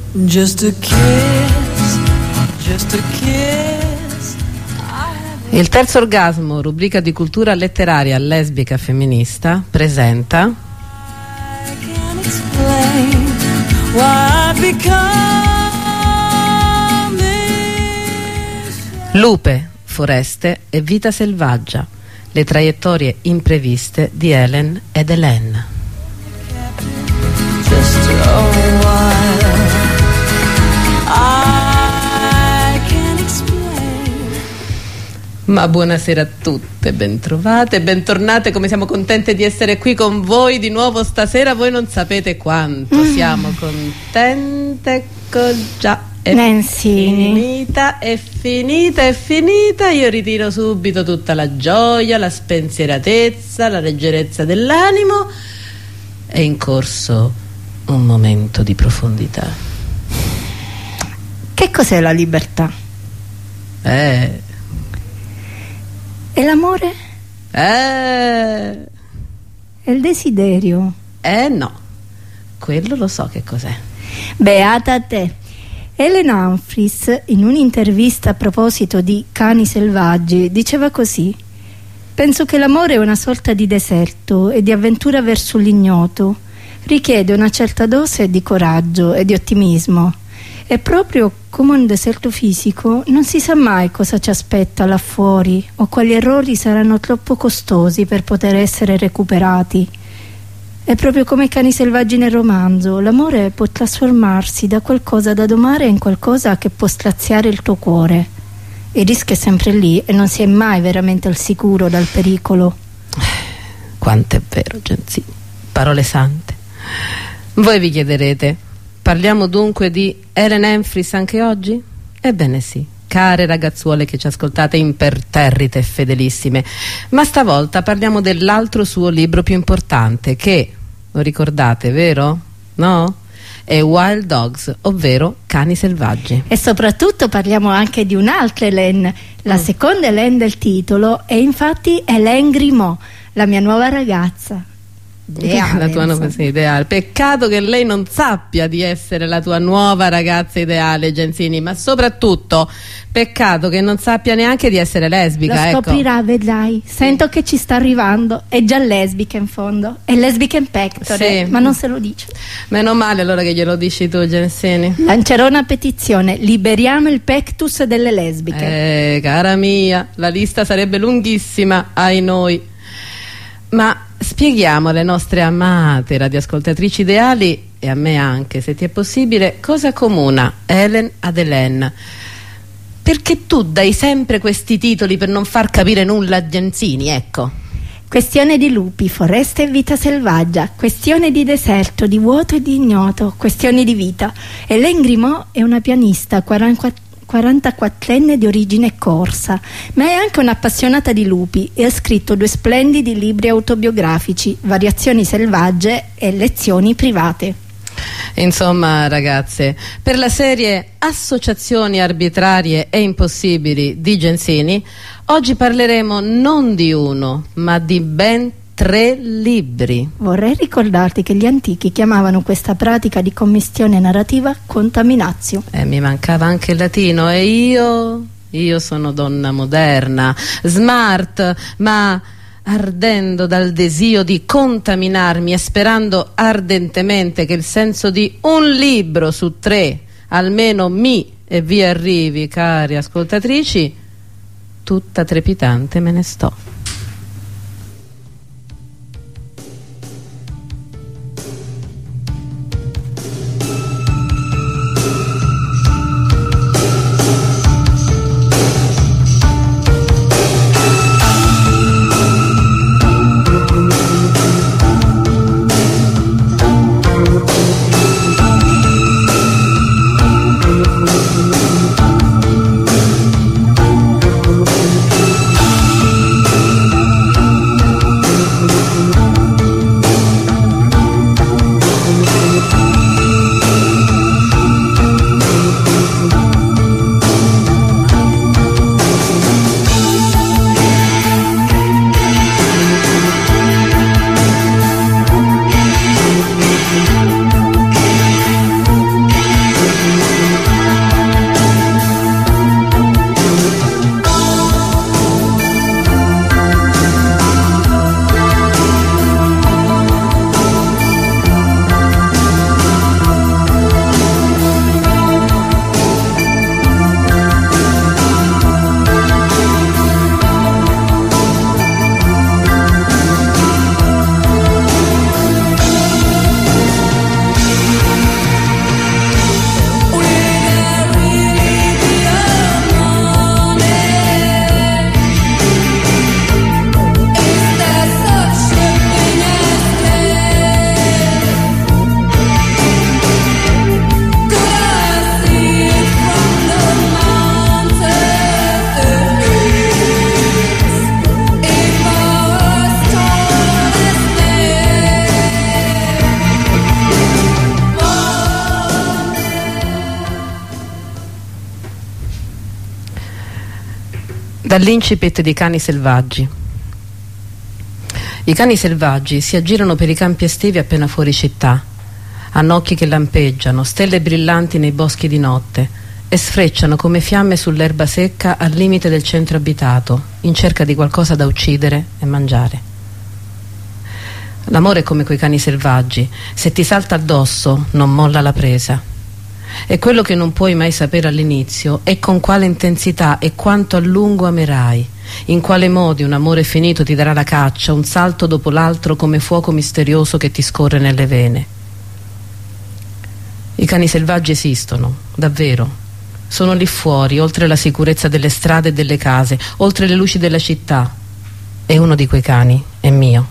Just a kiss, just a kiss. Il terzo orgasmo, rubrica di cultura letteraria lesbica femminista, presenta I can't explain why I've become this. Lupe, foreste e vita selvaggia, le traiettorie impreviste di Helen ed Hélène. Just a while. I can't explain. Ma buonasera a tutte, bentrovate, bentornate, come siamo contente di essere qui con voi di nuovo stasera. Voi non sapete quanto siamo contente. Ecco già, è finita, è finita. Io ritiro subito tutta la gioia, la spensieratezza, la leggerezza dell'animo. È in corso un momento di profondità. Che cos'è la libertà? E l'amore? E il desiderio? no, quello lo so che cos'è. Beata te. Helen Humphries, in un'intervista a proposito di Cani selvaggi, diceva così: penso che l'amore è una sorta di deserto e di avventura verso l'ignoto. Richiede una certa dose di coraggio e di ottimismo. E proprio come un deserto fisico, non si sa mai cosa ci aspetta là fuori o quali errori saranno troppo costosi per poter essere recuperati. E proprio come i cani selvaggi nel romanzo, l'amore può trasformarsi da qualcosa da domare in qualcosa che può straziare il tuo cuore. Il rischio è sempre lì e non si è mai veramente al sicuro dal pericolo. Quanto è vero, Genzini, parole sante. Voi vi chiederete: parliamo dunque di Helen Humphries anche oggi? Ebbene sì, care ragazzuole che ci ascoltate imperterrite e fedelissime, ma stavolta parliamo dell'altro suo libro più importante che, lo ricordate, vero? No? È Wild Dogs, ovvero Cani selvaggi. E soprattutto parliamo anche di un'altra Hélène, la seconda Hélène del titolo, e infatti Hélène Grimaud, la mia nuova ragazza. La tua nuova ideale. Peccato che lei non sappia di essere la tua nuova ragazza ideale, Genzini, ma soprattutto peccato che non sappia neanche di essere lesbica. Lo scoprirà, vedrai. Sento che ci sta arrivando. È già lesbica in fondo. È lesbica in pectore, sì. Ma non se lo dice. Meno male allora che glielo dici tu, Genzini. Lancerò una petizione: liberiamo il pectus delle lesbiche. Cara mia, la lista sarebbe lunghissima, ai noi. Ma spieghiamo alle nostre amate radioascoltatrici ideali, e a me anche, se ti è possibile, cosa accomuna Helen ad Hélène. Perché tu dai sempre questi titoli per non far capire nulla a Genzini, ecco. Questione di lupi, foresta e vita selvaggia, questione di deserto, di vuoto e di ignoto, questioni di vita. Hélène Grimaud è una pianista 44enne di origine corsa, ma è anche un'appassionata di lupi e ha scritto 2 splendidi libri autobiografici, Variazioni selvagge e Lezioni private. Insomma, ragazze, per la serie Associazioni arbitrarie e impossibili di Genzini, oggi parleremo non di uno, ma di ben 3 libri. Vorrei ricordarti che gli antichi chiamavano questa pratica di commistione narrativa contaminatio. Mi mancava anche il latino e io sono donna moderna, smart, ma ardendo dal desio di contaminarmi e sperando ardentemente che il senso di un libro su 3 almeno mi e vi arrivi, cari ascoltatrici, tutta trepidante me ne sto. Dall'incipit di Cani selvaggi. I cani selvaggi si aggirano per i campi estivi appena fuori città, hanno occhi che lampeggiano, stelle brillanti nei boschi di notte e sfrecciano come fiamme sull'erba secca al limite del centro abitato, in cerca di qualcosa da uccidere e mangiare. L'amore è come quei cani selvaggi, se ti salta addosso non molla la presa. E quello che non puoi mai sapere all'inizio è con quale intensità e quanto a lungo amerai, in quale modi un amore finito ti darà la caccia, un salto dopo l'altro come fuoco misterioso che ti scorre nelle vene. I cani selvaggi esistono, davvero. Sono lì fuori, oltre la sicurezza delle strade e delle case, oltre le luci della città. E uno di quei cani è mio.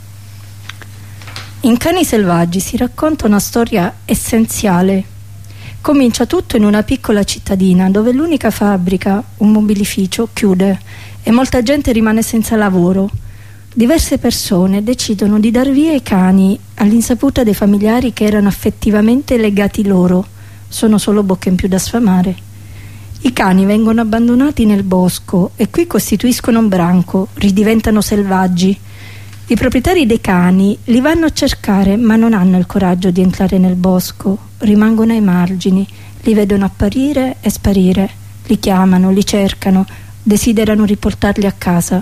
In Cani selvaggi si racconta una storia essenziale. Comincia tutto in una piccola cittadina dove l'unica fabbrica, un mobilificio, chiude e molta gente rimane senza lavoro. Diverse persone decidono di dar via i cani all'insaputa dei familiari che erano affettivamente legati loro. Sono solo bocche in più da sfamare. I cani vengono abbandonati nel bosco e qui costituiscono un branco, ridiventano selvaggi. I proprietari dei cani li vanno a cercare ma non hanno il coraggio di entrare nel bosco, rimangono ai margini, li vedono apparire e sparire, li chiamano, li cercano, desiderano riportarli a casa.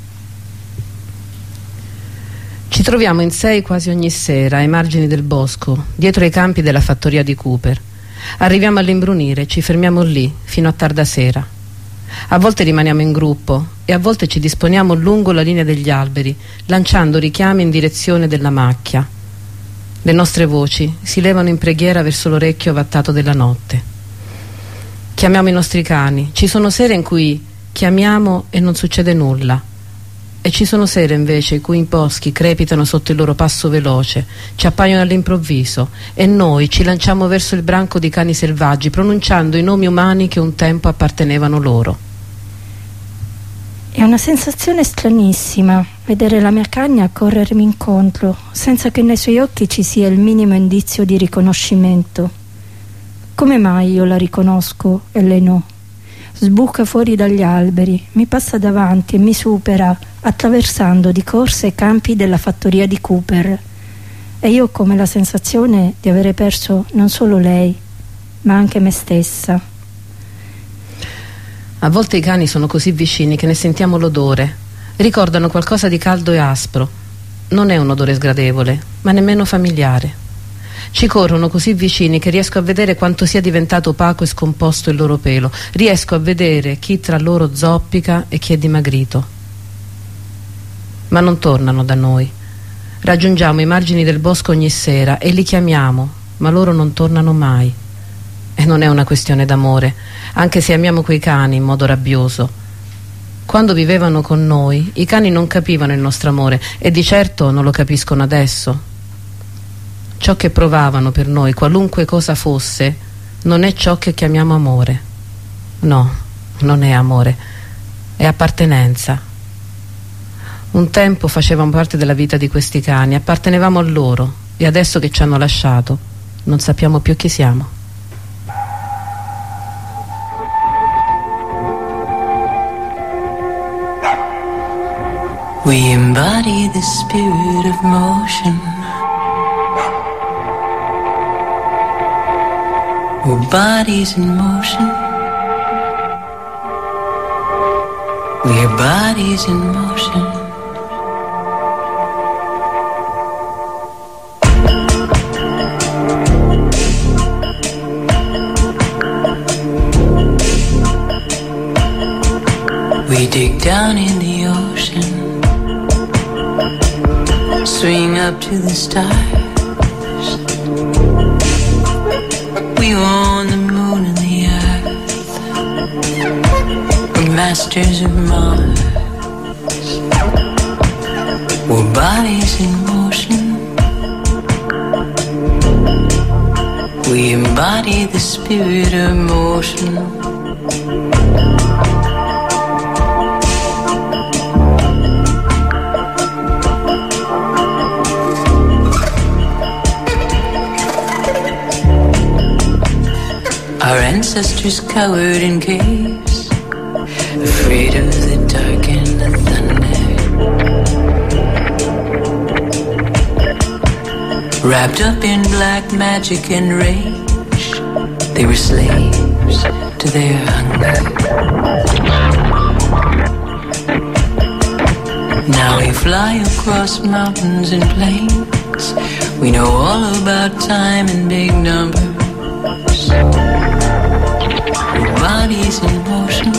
Ci troviamo in 6 quasi ogni sera ai margini del bosco, dietro i campi della fattoria di Cooper. Arriviamo all'imbrunire, ci fermiamo lì fino a tarda sera. A volte rimaniamo in gruppo e a volte ci disponiamo lungo la linea degli alberi, lanciando richiami in direzione della macchia. Le nostre voci si levano in preghiera verso l'orecchio vattato della notte. Chiamiamo i nostri cani. Ci sono sere in cui chiamiamo e non succede nulla. E ci sono sere invece in cui i boschi crepitano sotto il loro passo veloce, ci appaiono all'improvviso e noi ci lanciamo verso il branco di cani selvaggi, pronunciando i nomi umani che un tempo appartenevano loro. È una sensazione stranissima vedere la mia cagna corrermi incontro, senza che nei suoi occhi ci sia il minimo indizio di riconoscimento. Come mai io la riconosco e lei no? Sbuca fuori dagli alberi, mi passa davanti e mi supera, attraversando di corsa i campi della fattoria di Cooper. E io ho come la sensazione di avere perso non solo lei, ma anche me stessa. A volte i cani sono così vicini che ne sentiamo l'odore. Ricordano qualcosa di caldo e aspro. Non è un odore sgradevole, ma nemmeno familiare. Ci corrono così vicini che riesco a vedere quanto sia diventato opaco e scomposto il loro pelo. Riesco a vedere chi tra loro zoppica e chi è dimagrito. Ma non tornano da noi. Raggiungiamo i margini del bosco ogni sera e li chiamiamo, ma loro non tornano mai. E non è una questione d'amore, anche se amiamo quei cani in modo rabbioso. Quando vivevano con noi, i cani non capivano il nostro amore e di certo non lo capiscono adesso. Ciò che provavano per noi, qualunque cosa fosse, non è ciò che chiamiamo amore. No, non è amore, è appartenenza. Un tempo facevamo parte della vita di questi cani, appartenevamo a loro e adesso che ci hanno lasciato non sappiamo più chi siamo. We embody the spirit of motion. We're bodies in motion. We're bodies in motion. We dig down in the ocean, swing up to the stars. We own the moon and the earth. We're masters of Mars. We're bodies in motion. We embody the spirit of motion. Our ancestors cowered in caves, afraid of the dark and the thunder. Wrapped up in black magic and rage, they were slaves to their hunger. Now we fly across mountains and plains. We know all about time and big numbers. With bodies in motion,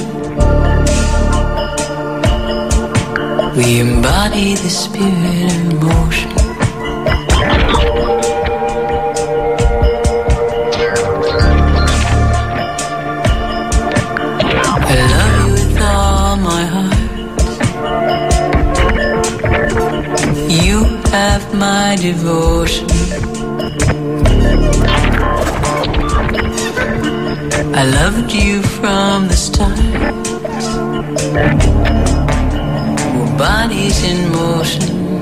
we embody the spirit of motion. I love you with all my heart. You have my devotion. I loved you from the start. We're bodies in motion.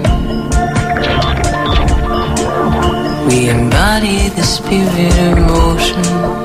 We embody the spirit of motion.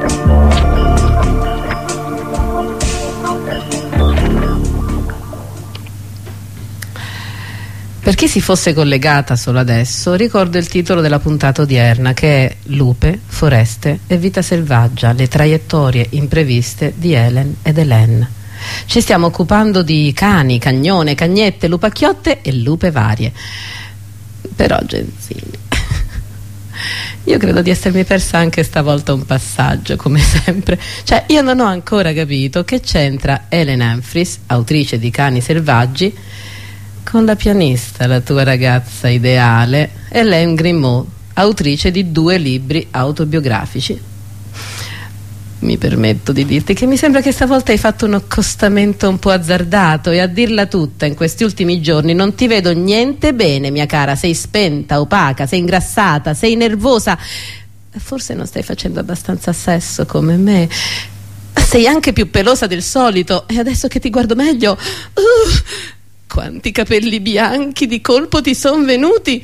Per chi si fosse collegata solo adesso, ricordo il titolo della puntata odierna, che è Lupe, foreste e vita selvaggia, le traiettorie impreviste di Helen ed Hélène. Ci stiamo occupando di cani, cagnone, cagnette, lupacchiotte e lupe varie. Però, Genzini, io credo di essermi persa anche stavolta un passaggio, come sempre. Cioè, io non ho ancora capito che c'entra Helen Humphries, autrice di Cani selvaggi, con la pianista, la tua ragazza ideale, Hélène Grimaud, autrice di 2 libri autobiografici. Mi permetto di dirti che mi sembra che stavolta hai fatto un accostamento un po' azzardato, e a dirla tutta in questi ultimi giorni non ti vedo niente bene, mia cara. Sei spenta, opaca, sei ingrassata, sei nervosa. Forse non stai facendo abbastanza sesso come me. Sei anche più pelosa del solito, e adesso che ti guardo meglio... quanti capelli bianchi di colpo ti son venuti.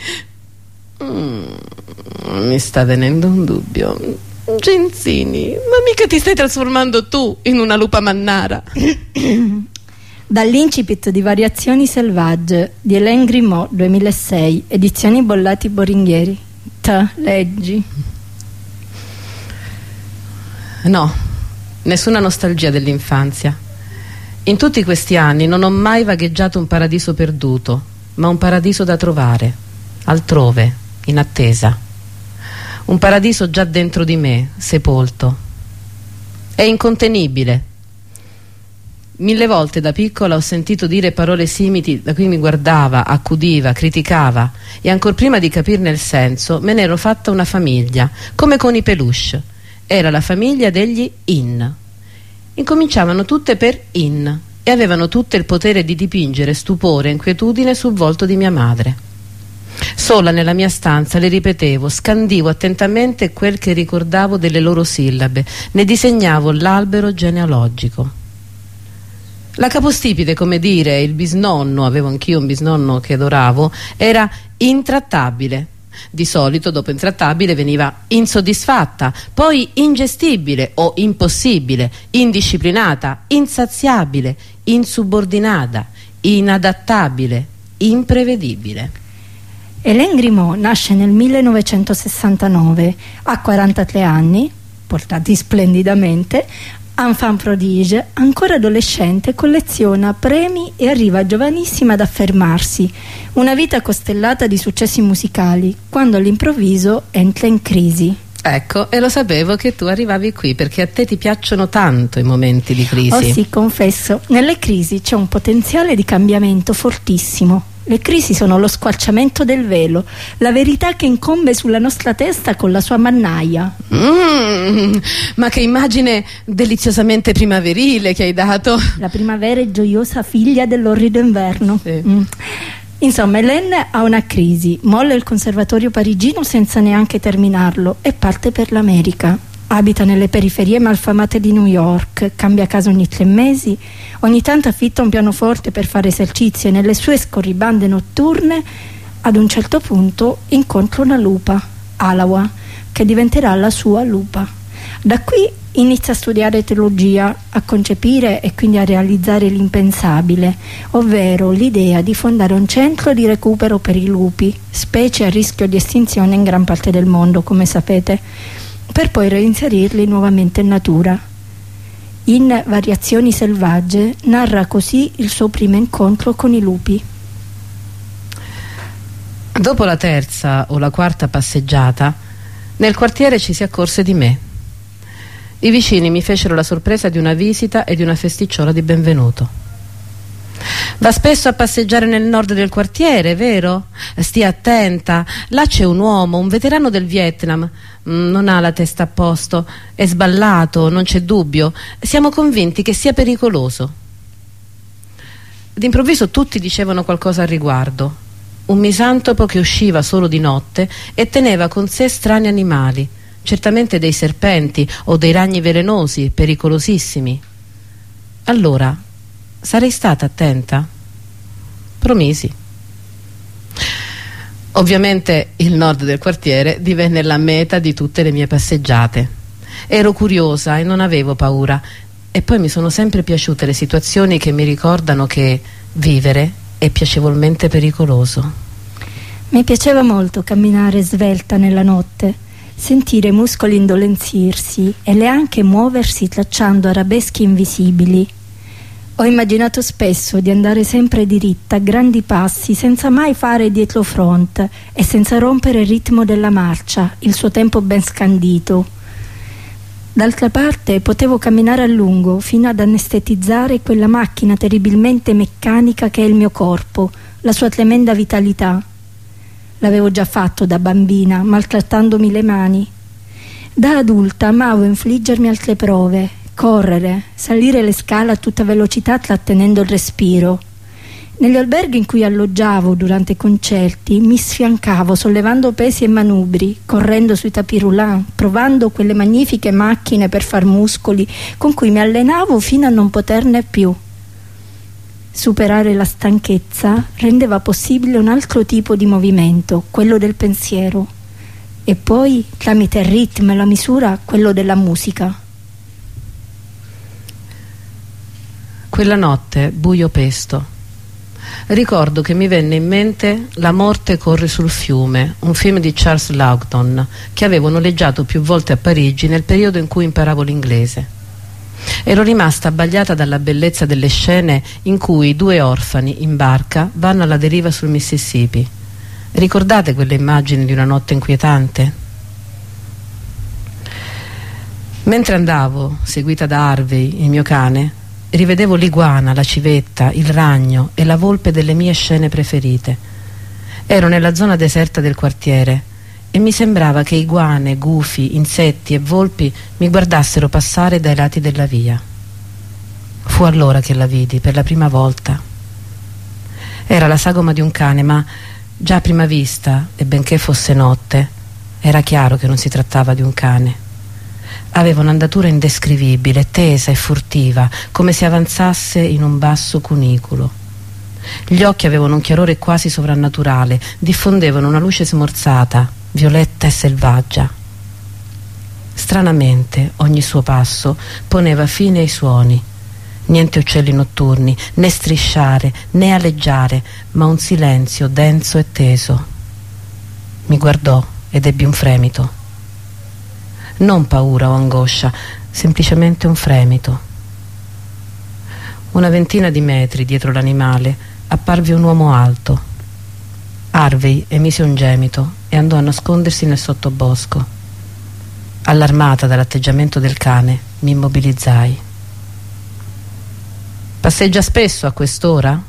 Mi sta venendo un dubbio. Genzini, ma mica ti stai trasformando tu in una lupa mannara? Dall'incipit di Variazioni selvagge di Hélène Grimaud, 2006, edizioni Bollati Boringhieri. Leggi. No, nessuna nostalgia dell'infanzia. In tutti questi anni non ho mai vagheggiato un paradiso perduto, ma un paradiso da trovare, altrove, in attesa. Un paradiso già dentro di me, sepolto. È incontenibile. 1000 volte da piccola ho sentito dire parole simili da cui mi guardava, accudiva, criticava, e ancor prima di capirne il senso me ne ero fatta una famiglia, come con i peluche. Era la famiglia degli In. Incominciavano tutte per In e avevano tutte il potere di dipingere stupore e inquietudine sul volto di mia madre. Sola nella mia stanza le ripetevo, scandivo attentamente quel che ricordavo delle loro sillabe, ne disegnavo l'albero genealogico. La capostipite, come dire, il bisnonno, avevo anch'io un bisnonno che adoravo, era intrattabile. Di solito dopo intrattabile veniva insoddisfatta, poi ingestibile o impossibile, indisciplinata, insaziabile, insubordinata, inadattabile, imprevedibile. Hélène Grimaud nasce nel 1969, ha 43 anni, portati splendidamente, enfant prodige, ancora adolescente, colleziona premi e arriva giovanissima ad affermarsi. Una vita costellata di successi musicali, quando all'improvviso entra in crisi. Ecco, e lo sapevo che tu arrivavi qui, perché a te ti piacciono tanto i momenti di crisi. Oh sì, confesso, nelle crisi c'è un potenziale di cambiamento fortissimo. Le crisi sono lo squarciamento del velo, la verità che incombe sulla nostra testa con la sua mannaia. Ma che immagine deliziosamente primaverile che hai dato. La primavera è gioiosa figlia dell'orrido inverno. Sì. Insomma, Hélène ha una crisi, molla il conservatorio parigino senza neanche terminarlo e parte per l'America. Abita nelle periferie malfamate di New York, cambia casa ogni 3 mesi, ogni tanto affitta un pianoforte per fare esercizi e nelle sue scorribande notturne ad un certo punto incontra una lupa, Alawa, che diventerà la sua lupa. Da qui inizia a studiare teologia, a concepire e quindi a realizzare l'impensabile, ovvero l'idea di fondare un centro di recupero per i lupi, specie a rischio di estinzione in gran parte del mondo, come sapete, per poi reinserirli nuovamente in natura. In Variazioni selvagge narra così il suo primo incontro con i lupi. Dopo la terza o la quarta passeggiata, nel quartiere ci si accorse di me. I vicini mi fecero la sorpresa di una visita e di una festicciola di benvenuto. Va spesso a passeggiare nel nord del quartiere, vero? Stia attenta, là c'è un uomo, un veterano del Vietnam. Non ha la testa a posto, è sballato, non c'è dubbio. Siamo convinti che sia pericoloso. D'improvviso tutti dicevano qualcosa al riguardo. Un misantropo che usciva solo di notte e teneva con sé strani animali, certamente dei serpenti o dei ragni velenosi, pericolosissimi. Allora, sarei stata attenta? Promisi. Ovviamente il nord del quartiere divenne la meta di tutte le mie passeggiate. Ero curiosa e non avevo paura, e poi mi sono sempre piaciute le situazioni che mi ricordano che vivere è piacevolmente pericoloso. Mi piaceva molto camminare svelta nella notte, sentire i muscoli indolenzirsi e le anche muoversi tracciando arabeschi invisibili. Ho immaginato spesso di andare sempre diritta a grandi passi, senza mai fare dietrofront e senza rompere il ritmo della marcia, il suo tempo ben scandito. D'altra parte potevo camminare a lungo fino ad anestetizzare quella macchina terribilmente meccanica che è il mio corpo, la sua tremenda vitalità. L'avevo già fatto da bambina, maltrattandomi le mani. Da adulta amavo infliggermi altre prove, correre, salire le scale a tutta velocità trattenendo il respiro. Negli alberghi in cui alloggiavo durante i concerti mi sfiancavo sollevando pesi e manubri, correndo sui tapis roulant, provando quelle magnifiche macchine per far muscoli con cui mi allenavo fino a non poterne più. Superare la stanchezza rendeva possibile un altro tipo di movimento, quello del pensiero, e poi, tramite il ritmo e la misura, quello della musica. Quella notte, buio pesto, ricordo che mi venne in mente La morte corre sul fiume, un film di Charles Laughton che avevo noleggiato più volte a Parigi nel periodo in cui imparavo l'inglese. Ero rimasta abbagliata dalla bellezza delle scene in cui due orfani in barca vanno alla deriva sul Mississippi. Ricordate quelle immagini di una notte inquietante? Mentre andavo, seguita da Harvey, il mio cane, rivedevo l'iguana, la civetta, il ragno e la volpe delle mie scene preferite. Ero nella zona deserta del quartiere e mi sembrava che iguane, gufi, insetti e volpi mi guardassero passare dai lati della via. Fu allora che la vidi per la prima volta. Era la sagoma di un cane, ma già a prima vista, e benché fosse notte, era chiaro che non si trattava di un cane. Aveva un'andatura indescrivibile, tesa e furtiva, come se avanzasse in un basso cunicolo. Gli occhi avevano un chiarore quasi sovrannaturale, diffondevano una luce smorzata, violetta e selvaggia. Stranamente, ogni suo passo poneva fine ai suoni. Niente uccelli notturni, né strisciare, né aleggiare, ma un silenzio denso e teso. Mi guardò ed ebbi un fremito. Non paura o angoscia, semplicemente un fremito. Una ventina di metri dietro l'animale apparve un uomo alto. Harvey emise un gemito e andò a nascondersi nel sottobosco. Allarmata dall'atteggiamento del cane, mi immobilizzai. Passeggia spesso a quest'ora?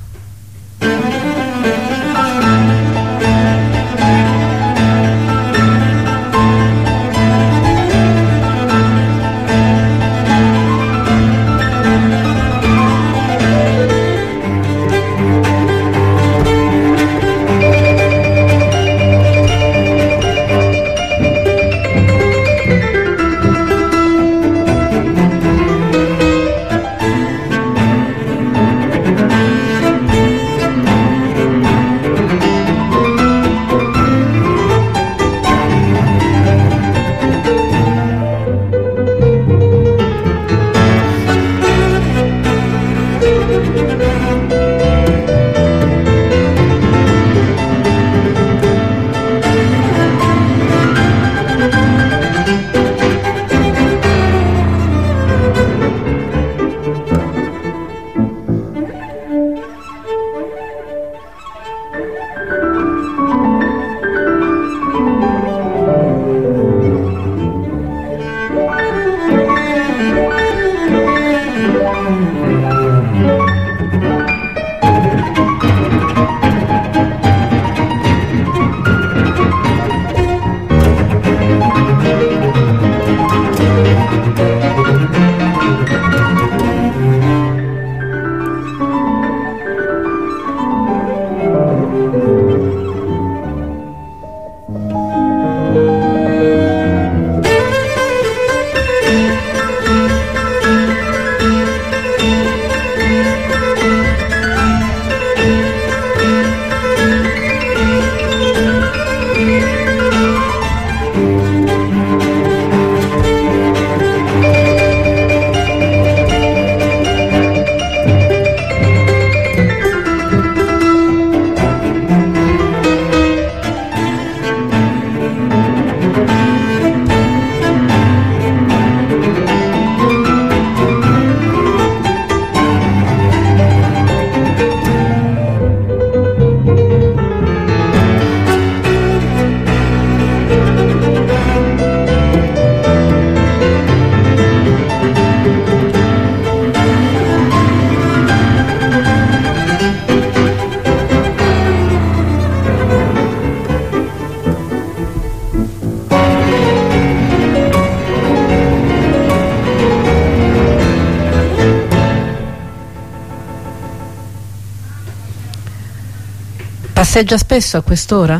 Seggia spesso a quest'ora?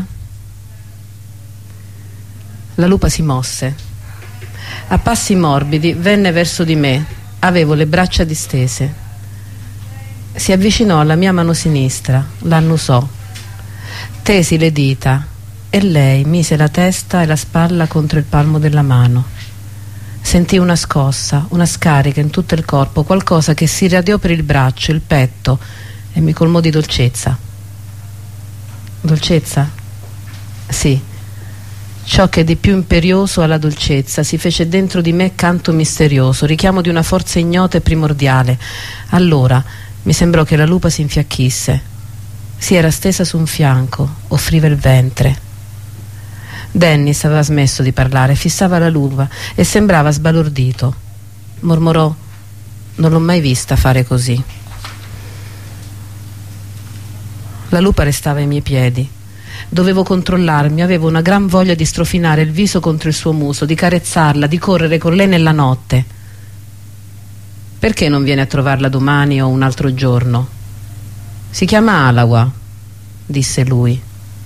La lupa si mosse. A passi morbidi venne verso di me. Avevo le braccia distese. Si avvicinò alla mia mano sinistra, l'annusò. Tesi le dita e lei mise la testa e la spalla contro il palmo della mano. Sentii una scossa, una scarica in tutto il corpo, qualcosa che si irradiò per il braccio, il petto, e mi colmò di dolcezza. Dolcezza? Sì. Ciò che di più imperioso alla dolcezza si fece dentro di me canto misterioso, richiamo di una forza ignota e primordiale. Allora mi sembrò che la lupa si infiacchisse. Si era stesa su un fianco, offriva il ventre. Dennis aveva smesso di parlare, fissava la lupa e sembrava sbalordito. Mormorò: non l'ho mai vista fare così. La lupa restava ai miei piedi. Dovevo controllarmi, avevo una gran voglia di strofinare il viso contro il suo muso, di carezzarla, di correre con lei nella notte. Perché non viene a trovarla domani o un altro giorno? Si chiama Alawa, disse lui.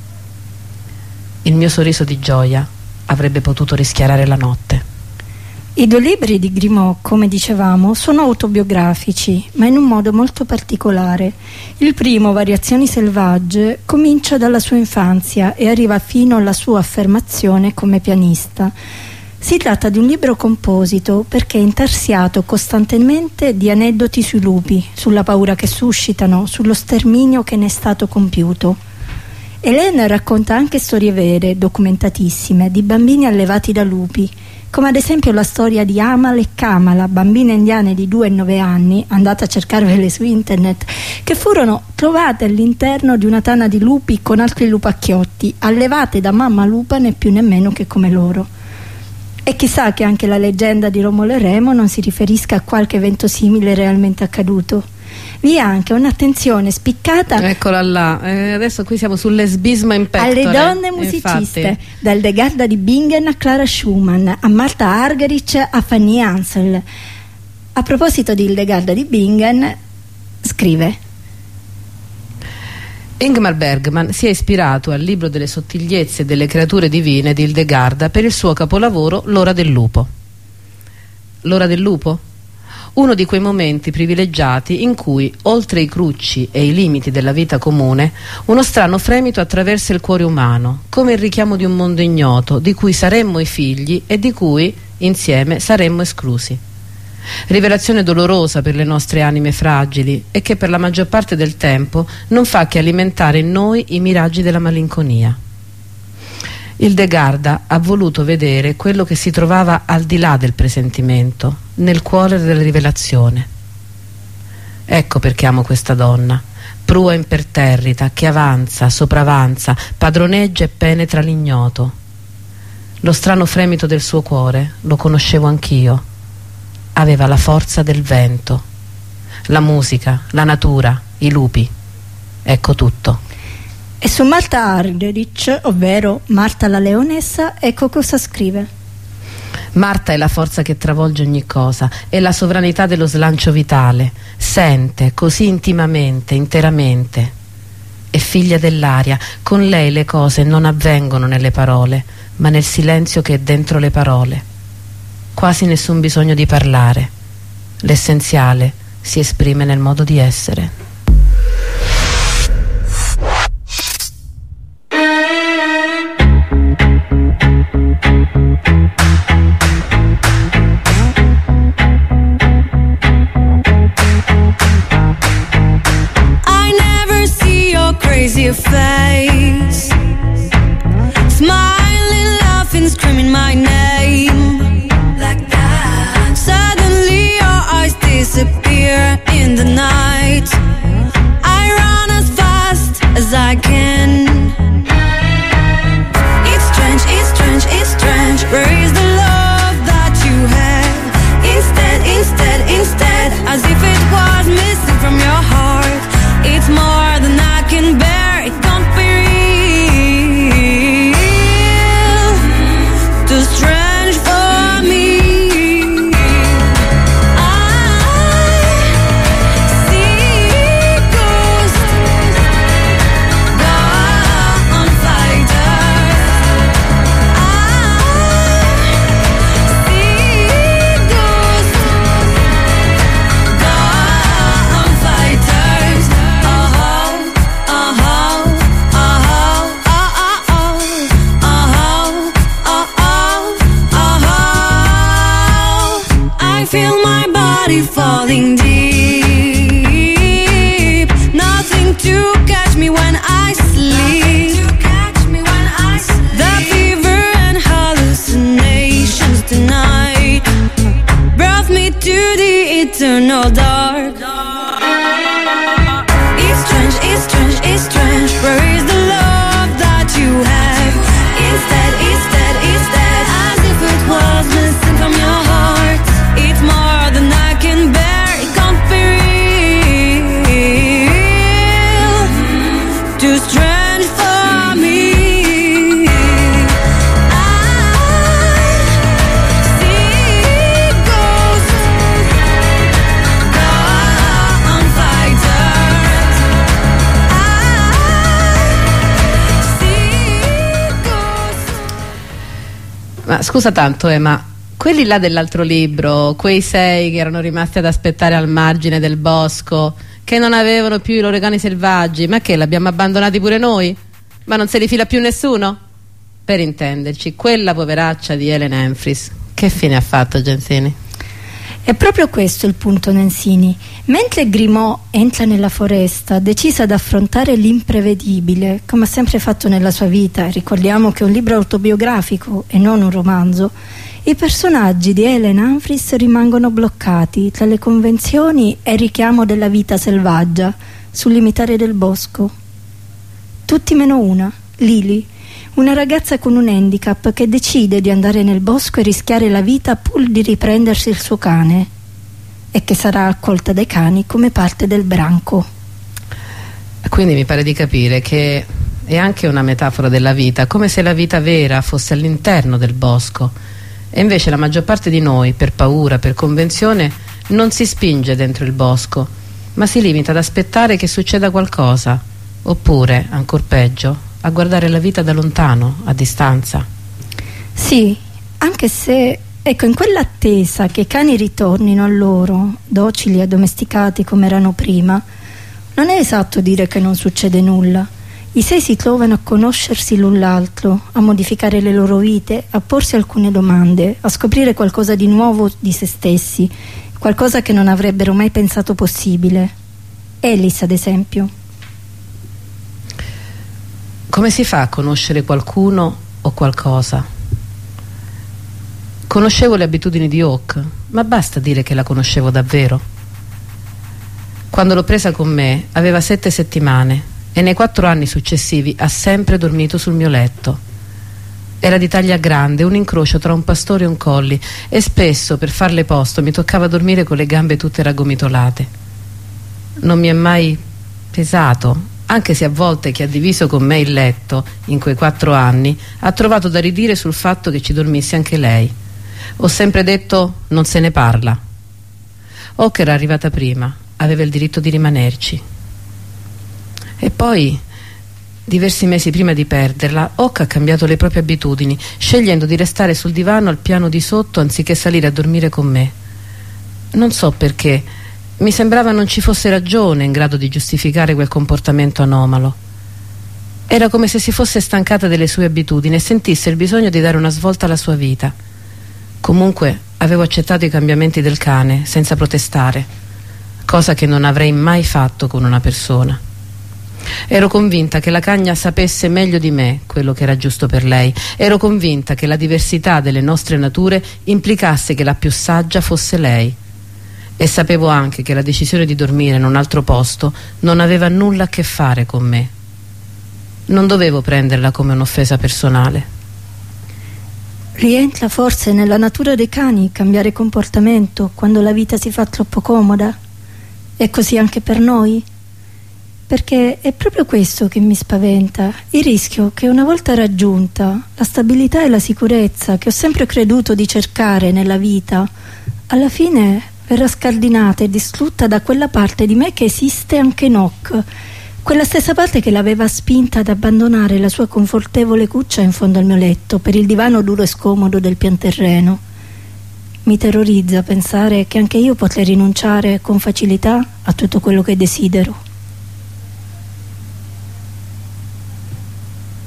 Il mio sorriso di gioia avrebbe potuto rischiarare la notte. I 2 libri di Grimaud, come dicevamo, sono autobiografici, ma in un modo molto particolare. Il primo, Variazioni selvagge, comincia dalla sua infanzia e arriva fino alla sua affermazione come pianista. Si tratta di un libro composito perché è intarsiato costantemente di aneddoti sui lupi, sulla paura che suscitano, sullo sterminio che ne è stato compiuto. Hélène racconta anche storie vere, documentatissime, di bambini allevati da lupi, come ad esempio la storia di Amal e Kamala, bambine indiane di 2 e 9 anni, andate a cercarvele su internet, che furono trovate all'interno di una tana di lupi con altri lupacchiotti, allevate da mamma lupa né più nemmeno che come loro. E chissà che anche la leggenda di Romolo e Remo non si riferisca a qualche evento simile realmente accaduto. Vi è anche un'attenzione spiccata, eccola là, adesso qui siamo sul lesbismo in pectore, alle donne musiciste, infatti. Da Hildegarda di Bingen a Clara Schumann, a Martha Argerich a Fanny Ansel. A proposito di Hildegarda di Bingen, scrive: Ingmar Bergman si è ispirato al libro delle sottigliezze delle creature divine di Hildegarda per il suo capolavoro L'ora del lupo. L'ora del lupo? Uno di quei momenti privilegiati in cui, oltre i crucci e i limiti della vita comune, uno strano fremito attraversa il cuore umano, come il richiamo di un mondo ignoto, di cui saremmo i figli e di cui, insieme, saremmo esclusi. Rivelazione dolorosa per le nostre anime fragili e che per la maggior parte del tempo non fa che alimentare in noi i miraggi della malinconia. Hildegarda ha voluto vedere quello che si trovava al di là del presentimento, nel cuore della rivelazione. Ecco perché amo questa donna, prua imperterrita, che avanza, sopravanza, padroneggia e penetra l'ignoto. Lo strano fremito del suo cuore lo conoscevo anch'io. Aveva la forza del vento, la musica, la natura, i lupi. Ecco tutto. E su Martha Argerich, ovvero Marta la leonessa, ecco cosa scrive: Marta è la forza che travolge ogni cosa, è la sovranità dello slancio vitale, sente così intimamente, interamente. È figlia dell'aria, con lei le cose non avvengono nelle parole, ma nel silenzio che è dentro le parole. Quasi nessun bisogno di parlare, l'essenziale si esprime nel modo di essere. Your face, smiling, laughing, screaming my name like that. Suddenly your eyes disappear in the night. I run as fast as I can. It's strange, it's strange, it's strange. Where is the love that you had? Instead, as if it was missing from your heart. It's more than I can bear. It can't be real. Too strange for me. feel my body falling deep. Nothing to catch me when I sleep. The fever and hallucinations tonight brought me to the eternal dark. It's strange, it's strange, it's strange. Where is the love that you have? Instead, as if it was missing from your heart. It's more than I can bear. It can't be real. Too strange for me. Ma scusa tanto, ma quelli là dell'altro libro, quei 6 che erano rimasti ad aspettare al margine del bosco, che non avevano più i loro cani selvaggi, ma che l'abbiamo abbandonati pure noi? Ma non se li fila più nessuno? Per intenderci, quella poveraccia di Helen Humphries, che fine ha fatto, Genzini? È proprio questo il punto, Nensini. Mentre Grimaud entra nella foresta, decisa ad affrontare l'imprevedibile, come ha sempre fatto nella sua vita, ricordiamo che è un libro autobiografico e non un romanzo, i personaggi di Helen Humphries rimangono bloccati tra le convenzioni e il richiamo della vita selvaggia sul limitare del bosco. Tutti meno una, Lily, una ragazza con un handicap che decide di andare nel bosco e rischiare la vita pur di riprendersi il suo cane, e che sarà accolta dai cani come parte del branco. Quindi mi pare di capire che è anche una metafora della vita, come se la vita vera fosse all'interno del bosco, e invece la maggior parte di noi, per paura, per convenzione, non si spinge dentro il bosco, ma si limita ad aspettare che succeda qualcosa, oppure, ancor peggio, a guardare la vita da lontano, a distanza. Sì, anche se, ecco, in quell'attesa che i cani ritornino a loro, docili e addomesticati come erano prima, non è esatto dire che non succede nulla. I 6 si trovano a conoscersi l'un l'altro, a modificare le loro vite, a porsi alcune domande, a scoprire qualcosa di nuovo di se stessi, qualcosa che non avrebbero mai pensato possibile. Alice, ad esempio. Come si fa a conoscere qualcuno o qualcosa? Conoscevo le abitudini di Hawk, ma basta dire che la conoscevo davvero. Quando l'ho presa con me aveva 7 settimane e nei 4 anni successivi ha sempre dormito sul mio letto. Era di taglia grande, un incrocio tra un pastore e un collie, e spesso per farle posto mi toccava dormire con le gambe tutte raggomitolate. Non mi è mai pesato, anche se a volte chi ha diviso con me il letto in quei 4 anni ha trovato da ridire sul fatto che ci dormisse anche lei. Ho sempre detto non se ne parla. Hawk era arrivata prima, aveva il diritto di rimanerci. E poi, diversi mesi prima di perderla, Hawk ha cambiato le proprie abitudini, scegliendo di restare sul divano al piano di sotto anziché salire a dormire con me. Non so perché, mi sembrava non ci fosse ragione in grado di giustificare quel comportamento anomalo. Era come se si fosse stancata delle sue abitudini e sentisse il bisogno di dare una svolta alla sua vita. Comunque avevo accettato i cambiamenti del cane senza protestare, cosa che non avrei mai fatto con una persona. Ero convinta che la cagna sapesse meglio di me quello che era giusto per lei. Ero convinta che la diversità delle nostre nature implicasse che la più saggia fosse lei. E sapevo anche che la decisione di dormire in un altro posto non aveva nulla a che fare con me. Non dovevo prenderla come un'offesa personale. Rientra forse nella natura dei cani cambiare comportamento quando la vita si fa troppo comoda? È così anche per noi? Perché è proprio questo che mi spaventa, il rischio che una volta raggiunta la stabilità e la sicurezza che ho sempre creduto di cercare nella vita, alla fine verrà scardinata e distrutta da quella parte di me che esiste anche in Hawk, quella stessa parte che l'aveva spinta ad abbandonare la sua confortevole cuccia in fondo al mio letto per il divano duro e scomodo del pianterreno. Mi terrorizza pensare che anche io potrei rinunciare con facilità a tutto quello che desidero.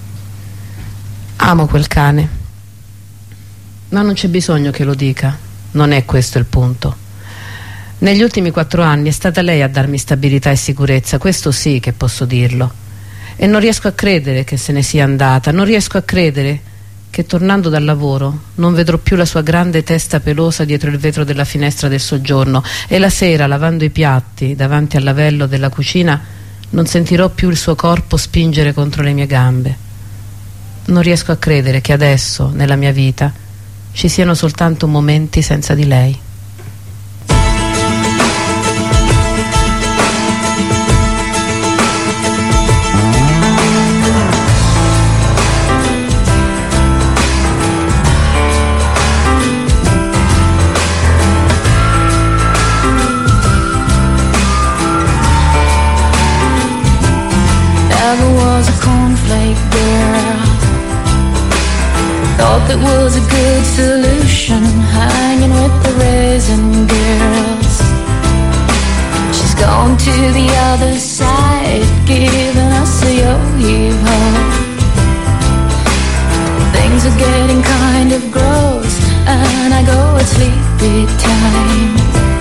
Amo quel cane, ma non c'è bisogno che lo dica. Non è questo il punto. Negli ultimi 4 anni è stata lei a darmi stabilità e sicurezza, questo sì che posso dirlo. E non riesco a credere che se ne sia andata, non riesco a credere che tornando dal lavoro non vedrò più la sua grande testa pelosa dietro il vetro della finestra del soggiorno e la sera, lavando i piatti davanti al lavello della cucina, non sentirò più il suo corpo spingere contro le mie gambe. Non riesco a credere che adesso, nella mia vita, ci siano soltanto momenti senza di lei. Thought that was a good solution, hanging with the raisin girls. She's gone to the other side, giving us a yo-yo. Things are getting kind of gross, and I go at sleepy time.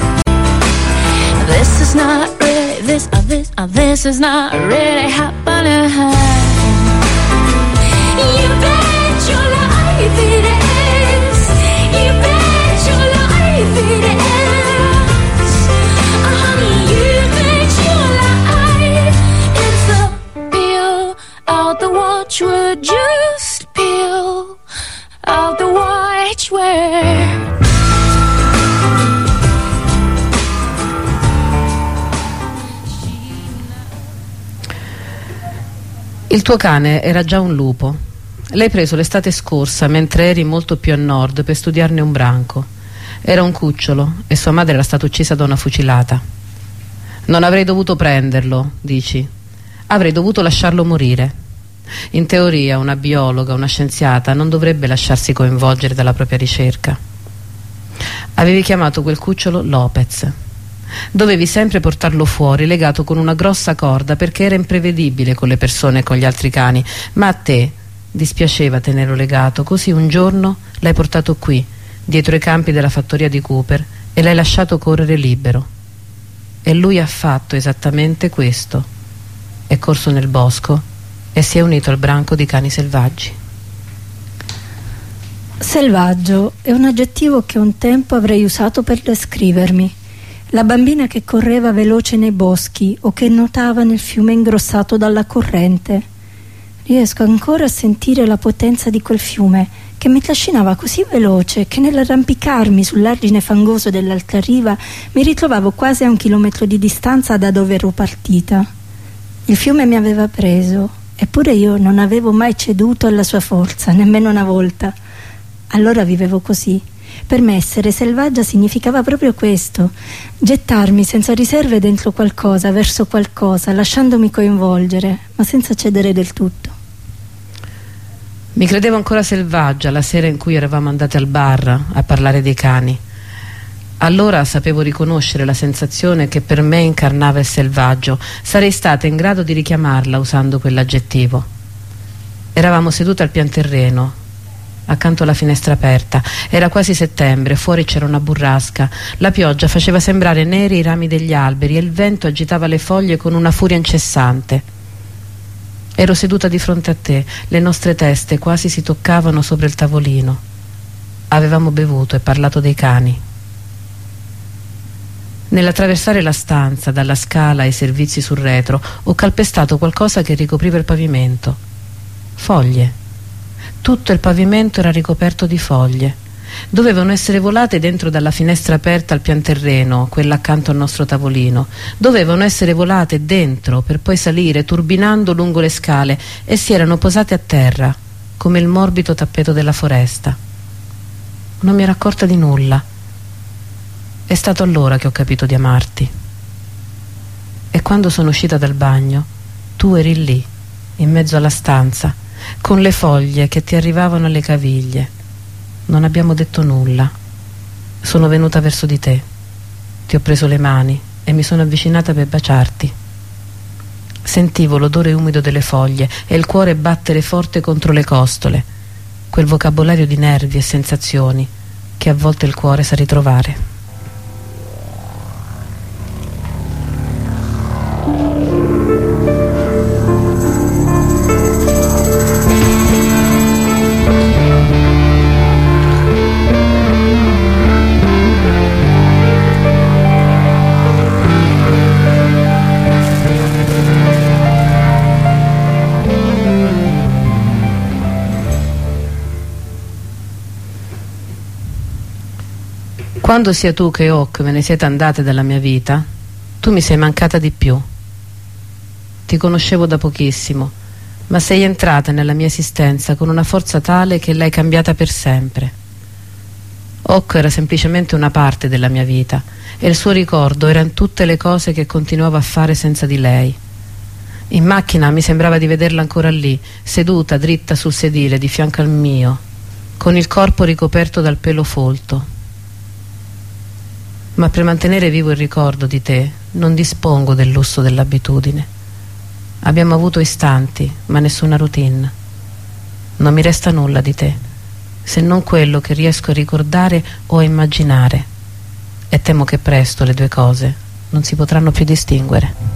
This is not really, this is not really happening. You bet your life it is. You bet your life it is. Honey, you bet your life it's the peel out the watchword. Just peel out the watchword. Il tuo cane era già un lupo. L'hai preso l'estate scorsa mentre eri molto più a nord per studiarne un branco. Era un cucciolo e sua madre era stata uccisa da una fucilata. Non avrei dovuto prenderlo, dici. Avrei dovuto lasciarlo morire. In teoria una biologa, una scienziata non dovrebbe lasciarsi coinvolgere dalla propria ricerca. Avevi chiamato quel cucciolo Lopez. Dovevi sempre portarlo fuori legato con una grossa corda perché era imprevedibile con le persone e con gli altri cani, ma a te dispiaceva tenerlo legato, così un giorno l'hai portato qui, dietro i campi della fattoria di Cooper, e l'hai lasciato correre libero. E lui ha fatto esattamente questo. È corso nel bosco e si è unito al branco di cani selvaggi. Selvaggio è un aggettivo che un tempo avrei usato per descrivermi. La bambina che correva veloce nei boschi o che nuotava nel fiume ingrossato dalla corrente. Riesco ancora a sentire la potenza di quel fiume che mi trascinava così veloce che nell'arrampicarmi sull'argine fangoso dell'altra riva mi ritrovavo quasi a 1 chilometro di distanza da dove ero partita. Il fiume mi aveva preso, eppure io non avevo mai ceduto alla sua forza, nemmeno una volta. Allora vivevo così. Per me essere selvaggia significava proprio questo: gettarmi senza riserve dentro qualcosa, verso qualcosa, lasciandomi coinvolgere, ma senza cedere del tutto. Mi credevo ancora selvaggia la sera in cui eravamo andate al bar a parlare dei cani. Allora sapevo riconoscere la sensazione che per me incarnava il selvaggio. Sarei stata in grado di richiamarla usando quell'aggettivo. Eravamo sedute al pianterreno, accanto alla finestra aperta. Era quasi settembre, fuori c'era una burrasca. La pioggia faceva sembrare neri i rami degli alberi e il vento agitava le foglie con una furia incessante. Ero seduta di fronte a te, le nostre teste quasi si toccavano sopra il tavolino. Avevamo bevuto e parlato dei cani. Nell'attraversare la stanza, dalla scala ai servizi sul retro, ho calpestato qualcosa che ricopriva il pavimento. Foglie. Tutto il pavimento era ricoperto di foglie. Dovevano essere volate dentro dalla finestra aperta al pianterreno, quella accanto al nostro tavolino. Dovevano essere volate dentro per poi salire turbinando lungo le scale e si erano posate a terra, come il morbido tappeto della foresta. Non mi ero accorta di nulla. È stato allora che ho capito di amarti. E quando sono uscita dal bagno, tu eri lì, in mezzo alla stanza, con le foglie che ti arrivavano alle caviglie. Non abbiamo detto nulla. Sono venuta verso di te, ti ho preso le mani e mi sono avvicinata per baciarti. Sentivo l'odore umido delle foglie e il cuore battere forte contro le costole, quel vocabolario di nervi e sensazioni che a volte il cuore sa ritrovare. Quando sia tu che Oak ve ne siete andate dalla mia vita, tu mi sei mancata di più. Ti conoscevo da pochissimo, ma sei entrata nella mia esistenza con una forza tale che l'hai cambiata per sempre. Oak era semplicemente una parte della mia vita e il suo ricordo era in tutte le cose che continuavo a fare senza di lei. In macchina mi sembrava di vederla ancora lì, seduta dritta sul sedile di fianco al mio, con il corpo ricoperto dal pelo folto. Ma per mantenere vivo il ricordo di te non dispongo del lusso dell'abitudine. Abbiamo avuto istanti, ma nessuna routine. Non mi resta nulla di te, se non quello che riesco a ricordare o a immaginare, e temo che presto le due cose non si potranno più distinguere.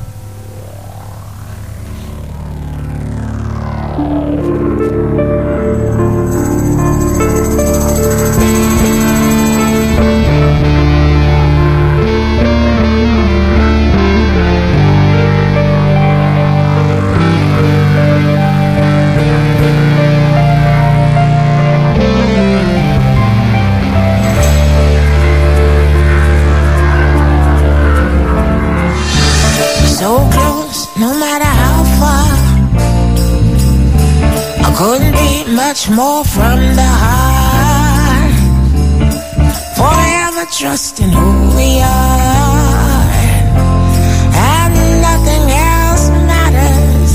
More from the heart, forever trusting who we are, and nothing else matters.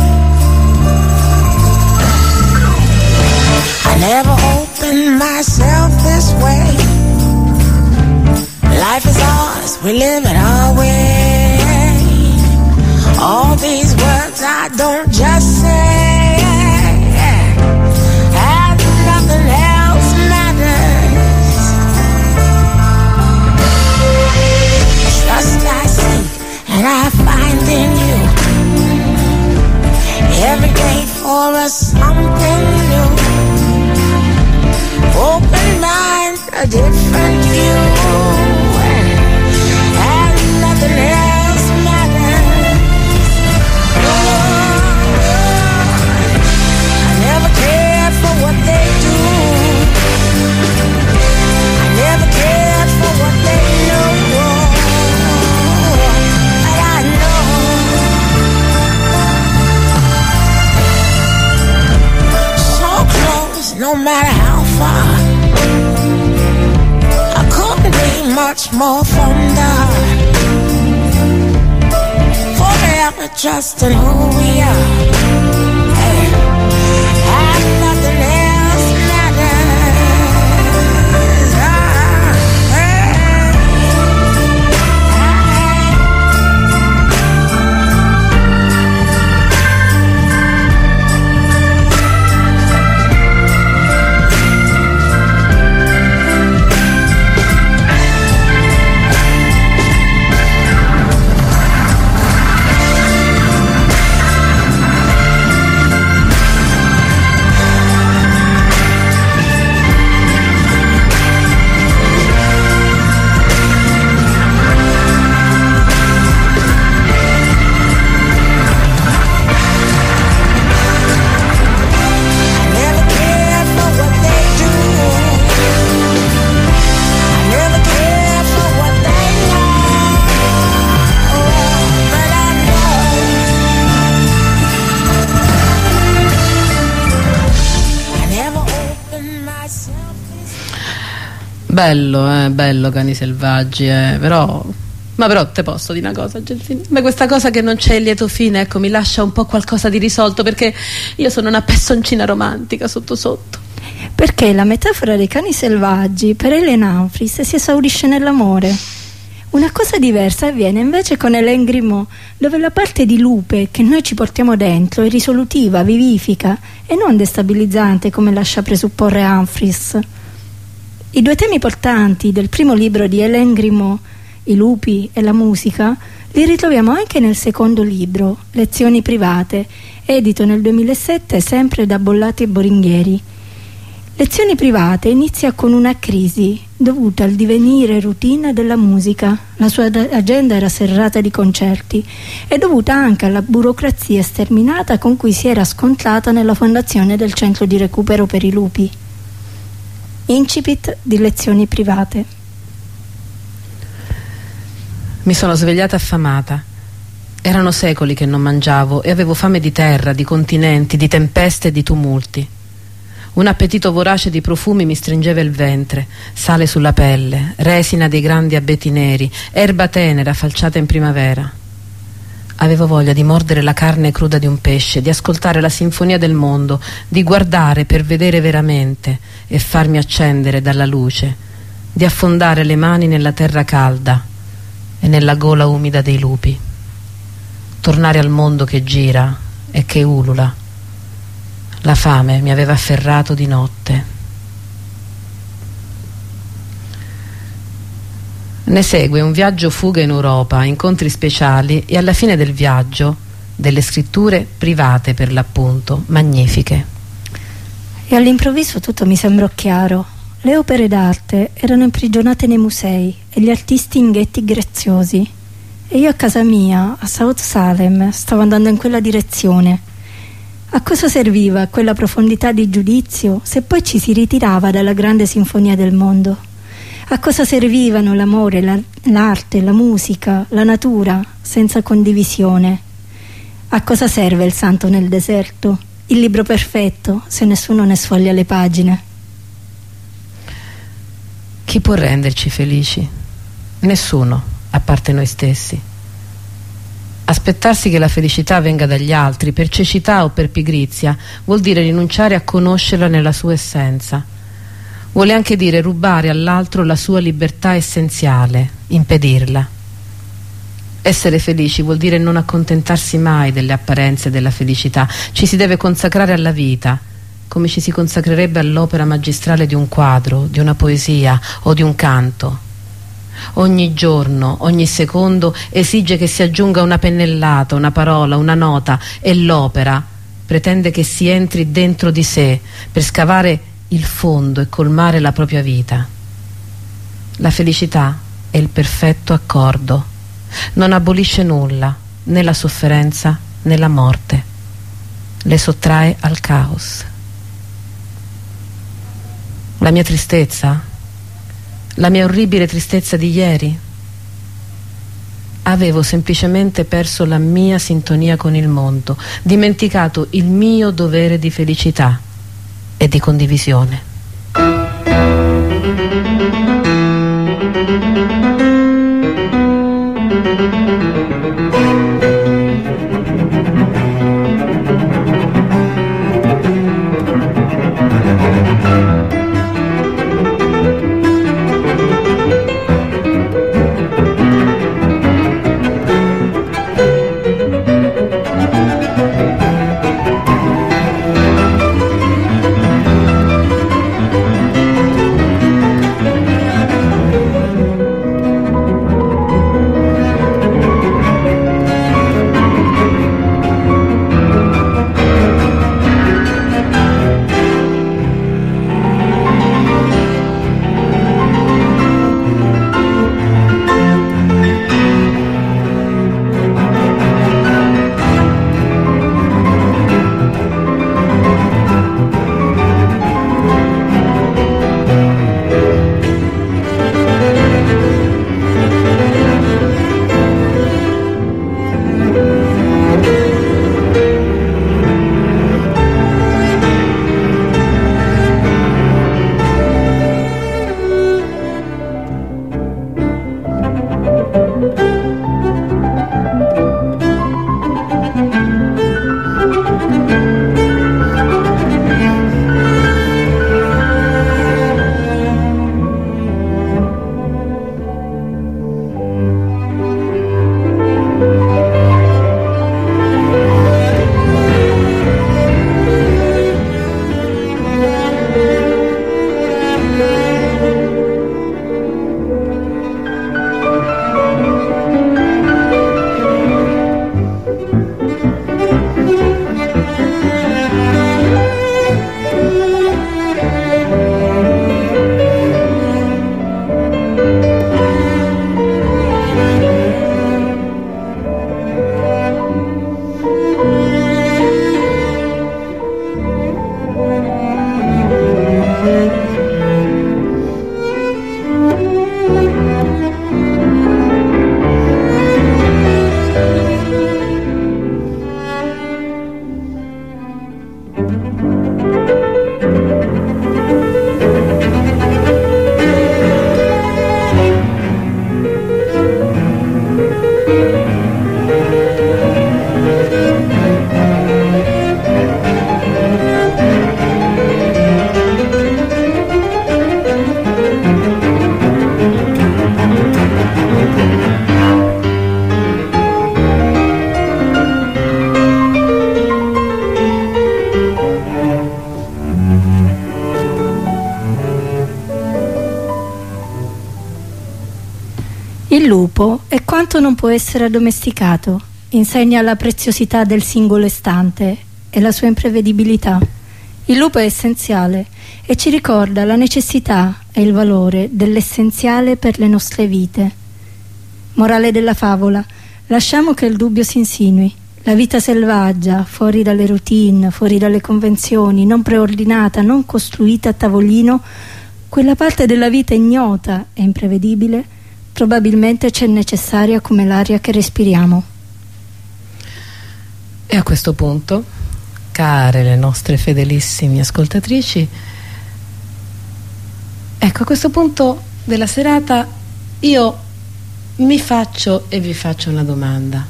I never opened myself this way. Life is ours, we live it our way. All these words I don't just say. And I find in you every day for us something new. Open mind, a different view, and nothing else matters. I never cared for what they do. I never cared for what they know. No matter how far, I couldn't be much more from the heart. Forever trusting who we are, and nothing else matters. Bello Cani Selvaggi, però te posso dire una cosa, Gelsini? Ma questa cosa che non c'è il lieto fine, ecco, mi lascia un po' qualcosa di risolto, perché io sono una personcina romantica sotto sotto. Perché la metafora dei cani selvaggi per Helen Humphries si esaurisce nell'amore. Una cosa diversa avviene invece con Hélène Grimaud, dove la parte di lupe che noi ci portiamo dentro è risolutiva, vivifica e non destabilizzante come lascia presupporre Humphries. I due temi portanti del primo libro di Hélène Grimaud, I lupi e la musica, li ritroviamo anche nel secondo libro, Lezioni private, edito nel 2007 sempre da Bollati e Boringhieri. Lezioni private inizia con una crisi dovuta al divenire routine della musica. La sua agenda era serrata di concerti e dovuta anche alla burocrazia sterminata con cui si era scontrata nella fondazione del centro di recupero per i lupi. Incipit di Lezioni private. Mi sono svegliata affamata. Erano secoli che non mangiavo e avevo fame di terra, di continenti, di tempeste e di tumulti. Un appetito vorace di profumi mi stringeva il ventre, sale sulla pelle, resina dei grandi abeti neri, erba tenera falciata in primavera. Avevo voglia di mordere la carne cruda di un pesce, di ascoltare la sinfonia del mondo, di guardare per vedere veramente e farmi accendere dalla luce, di affondare le mani nella terra calda e nella gola umida dei lupi. Tornare al mondo che gira e che ulula. La fame mi aveva afferrato di notte. Ne segue un viaggio fuga in Europa, incontri speciali e alla fine del viaggio delle scritture private, per l'appunto, magnifiche. E all'improvviso tutto mi sembrò chiaro. Le opere d'arte erano imprigionate nei musei e gli artisti in ghetti graziosi. E io a casa mia, a South Salem, stavo andando in quella direzione. A cosa serviva quella profondità di giudizio se poi ci si ritirava dalla grande sinfonia del mondo? A cosa servivano l'amore, l'arte, la musica, la natura senza condivisione? A cosa serve il santo nel deserto? Il libro perfetto se nessuno ne sfoglia le pagine? Chi può renderci felici? Nessuno, a parte noi stessi. Aspettarsi che la felicità venga dagli altri per cecità o per pigrizia vuol dire rinunciare a conoscerla nella sua essenza. Vuole anche dire rubare all'altro la sua libertà essenziale, impedirla. Essere felici vuol dire non accontentarsi mai delle apparenze della felicità. Ci si deve consacrare alla vita, come ci si consacrerebbe all'opera magistrale di un quadro, di una poesia o di un canto. Ogni giorno, ogni secondo esige che si aggiunga una pennellata, una parola, una nota, e l'opera pretende che si entri dentro di sé per scavare il fondo e colmare la propria vita. La felicità è il perfetto accordo. Non abolisce nulla, né la sofferenza né la morte. Le sottrae al caos. La mia tristezza? La mia orribile tristezza di ieri? Avevo semplicemente perso la mia sintonia con il mondo, dimenticato il mio dovere di felicità e di condivisione. lupo e quanto non può essere addomesticato. Insegna la preziosità del singolo istante e la sua imprevedibilità. Il lupo è essenziale e ci ricorda la necessità e il valore dell'essenziale per le nostre vite. Morale della favola: lasciamo che il dubbio si insinui. La vita selvaggia, fuori dalle routine, fuori dalle convenzioni, non preordinata, non costruita a tavolino, quella parte della vita ignota e imprevedibile, probabilmente c'è necessaria come l'aria che respiriamo. E a questo punto, care le nostre fedelissime ascoltatrici, ecco, a questo punto della serata io mi faccio e vi faccio una domanda.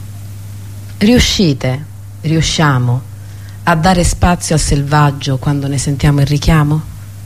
Riusciamo a dare spazio al selvaggio quando ne sentiamo il richiamo?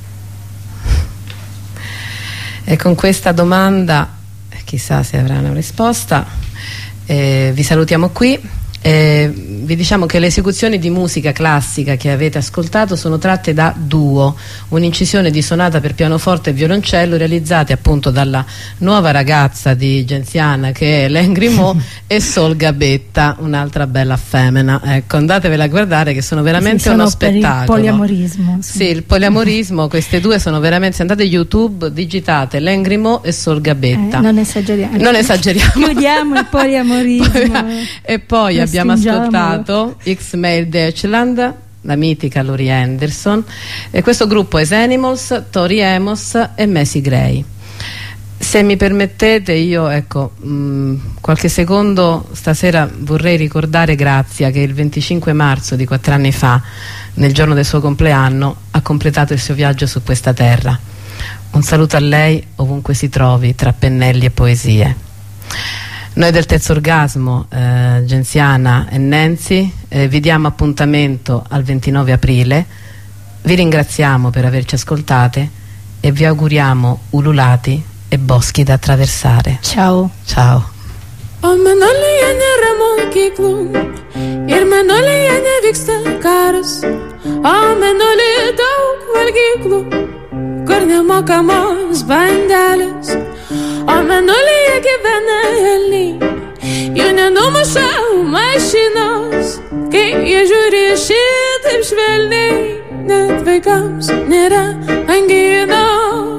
E con questa domanda, chissà se avrà una risposta, vi salutiamo qui. Vi diciamo che le esecuzioni di musica classica che avete ascoltato sono tratte da Duo, un'incisione di sonata per pianoforte e violoncello realizzate appunto dalla nuova ragazza di Genziana che è Len Grimaud e Sol Gabetta, un'altra bella femmina. Ecco, andatevela a guardare che sono veramente sono uno spettacolo. Per il poliamorismo. Sì, il poliamorismo, queste due sono veramente, se andate YouTube, digitate Len Grimaud e Sol Gabetta. Non esageriamo. Non esageriamo. Chiudiamo il poliamorismo. E poi abbiamo ascoltato X-Mail Deutschland, la mitica Laurie Anderson, e questo gruppo è Animals, Tori Amos e Macy Gray. Se mi permettete, io ecco qualche secondo stasera vorrei ricordare Grazia, che il 25 marzo di 4 anni fa, nel giorno del suo compleanno, ha completato il suo viaggio su questa terra. Un saluto a lei ovunque si trovi, tra pennelli e poesie. Noi del Terzo Orgasmo, Genziana e Nancy, vi diamo appuntamento al 29 aprile, vi ringraziamo per averci ascoltate e vi auguriamo ululati e boschi da attraversare. Ciao. Ciao. O mėnulyje nėra mokyklų ir mėnulyje nevyksta karas, o mėnulyje daug valgyklų, kur nemokamos bandelės, o mėnulyje gyvena elniai, jų nenumuša mašinos, kai jie žiūri šitaip švelniai, net vaikams nėra anginos.